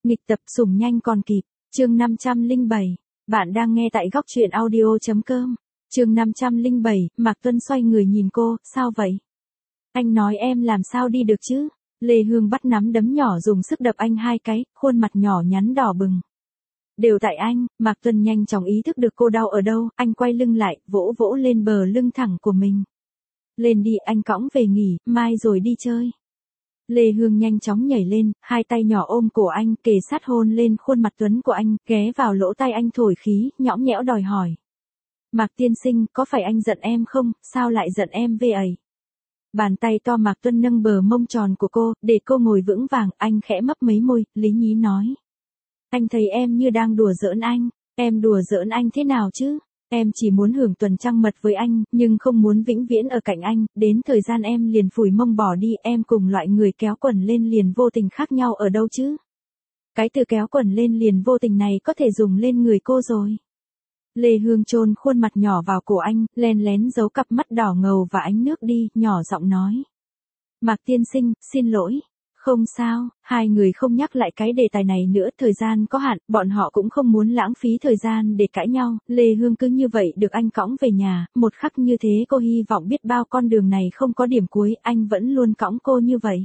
Nghịch tập sủng nhanh còn kịp, chương 507. Bạn đang nghe tại góc truyện audio.com. Chương 507, Mạc Tuân xoay người nhìn cô, sao vậy? Anh nói em làm sao đi được chứ? Lê Hương bắt nắm đấm nhỏ dùng sức đập anh 2 cái, khuôn mặt nhỏ nhắn đỏ bừng. Đều tại anh, Mạc Tuân nhanh chóng ý thức được cô đau ở đâu, anh quay lưng lại, vỗ vỗ lên bờ lưng thẳng của mình. Lên đi, anh cõng về nghỉ, mai rồi đi chơi. Lê Hương nhanh chóng nhảy lên, 2 tay nhỏ ôm cổ anh, kề sát hôn lên khuôn mặt tuấn của anh, ghé vào lỗ tai anh thổi khí, nhõng nhẽo đòi hỏi. Mạc tiên sinh, có phải anh giận em không, sao lại giận em về ấy? Bàn tay to Mạc Tuân nâng bờ mông tròn của cô, để cô ngồi vững vàng, anh khẽ mấp mấy môi, lý nhí nói. Anh thấy em như đang đùa giỡn anh, em đùa giỡn anh thế nào chứ? Em chỉ muốn hưởng tuần trăng mật với anh, nhưng không muốn vĩnh viễn ở cạnh anh, đến thời gian em liền phủi mông bỏ đi, em cùng loại người kéo quần lên liền vô tình khác nhau ở đâu chứ? Cái từ kéo quần lên liền vô tình này có thể dùng lên người cô rồi. Lê Hương chôn khuôn mặt nhỏ vào cổ anh, len lén giấu cặp mắt đỏ ngầu và ánh nước đi, nhỏ giọng nói. Mạc tiên sinh, xin lỗi. Không sao, hai người không nhắc lại cái đề tài này nữa, thời gian có hạn, bọn họ cũng không muốn lãng phí thời gian để cãi nhau, Lê Hương cứ như vậy được anh cõng về nhà, một khắc như thế cô hy vọng biết bao con đường này không có điểm cuối, anh vẫn luôn cõng cô như vậy.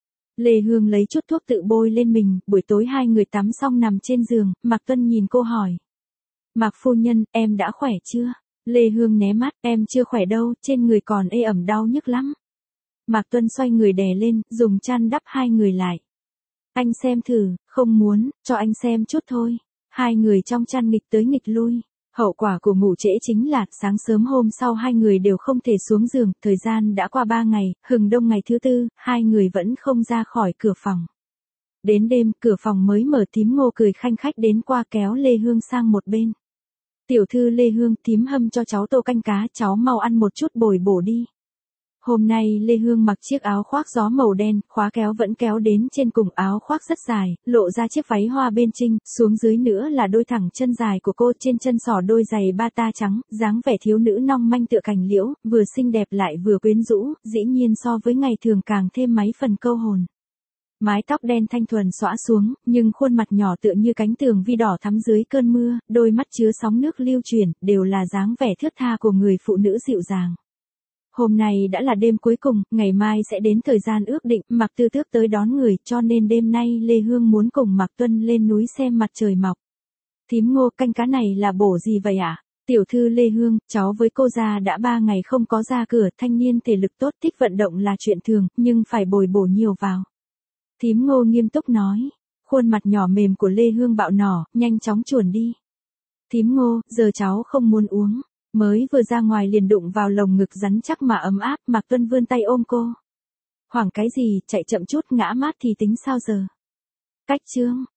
Lê Hương lấy chút thuốc tự bôi lên mình, buổi tối hai người tắm xong nằm trên giường, Mạc Tuân nhìn cô hỏi. Mạc phu nhân, em đã khỏe chưa? Lê Hương né mắt, em chưa khỏe đâu, trên người còn ê ẩm đau nhức lắm. Mạc Tuân xoay người đè lên, dùng chăn đắp hai người lại. Anh xem thử, không muốn, cho anh xem chút thôi. Hai người trong chăn nghịch tới nghịch lui. Hậu quả của ngủ trễ chính là, sáng sớm hôm sau hai người đều không thể xuống giường, thời gian đã qua 3 ngày, hừng đông ngày thứ 4, hai người vẫn không ra khỏi cửa phòng. Đến đêm, cửa phòng mới mở, thím Ngô cười khanh khách đến qua kéo Lê Hương sang một bên. Tiểu thư Lê Hương, thím hâm cho cháu tô canh cá, cháu mau ăn một chút bồi bổ đi. Hôm nay Lê Hương mặc chiếc áo khoác gió màu đen, khóa kéo vẫn kéo đến trên cùng, áo khoác rất dài, lộ ra chiếc váy hoa bên trinh, xuống dưới nữa là đôi thẳng chân dài của cô, trên chân sỏ đôi giày bata trắng, dáng vẻ thiếu nữ nong manh tựa cành liễu, vừa xinh đẹp lại vừa quyến rũ, dĩ nhiên so với ngày thường càng thêm mấy phần câu hồn. Mái tóc đen thanh thuần xõa xuống, nhưng khuôn mặt nhỏ tựa như cánh tường vi đỏ thắm dưới cơn mưa, đôi mắt chứa sóng nước lưu chuyển, đều là dáng vẻ thướt tha của người phụ nữ dịu dàng. Hôm nay đã là đêm cuối cùng, ngày mai sẽ đến thời gian ước định, Mạc Tư Tước tới đón người, cho nên đêm nay Lê Hương muốn cùng Mạc Tuân lên núi xem mặt trời mọc. Thím Ngô, canh cá này là bổ gì vậy ạ? Tiểu thư Lê Hương, cháu với cô già đã 3 ngày không có ra cửa, thanh niên thể lực tốt, thích vận động là chuyện thường, nhưng phải bồi bổ nhiều vào. Thím Ngô nghiêm túc nói, khuôn mặt nhỏ mềm của Lê Hương bạo nỏ, nhanh chóng chuồn đi. Thím Ngô, giờ cháu không muốn uống. Mới vừa ra ngoài liền đụng vào lồng ngực rắn chắc mà ấm áp, Mạc Tuân vươn tay ôm cô. Hoảng cái gì, chạy chậm chút ngã mát thì tính sao giờ? Cách chương.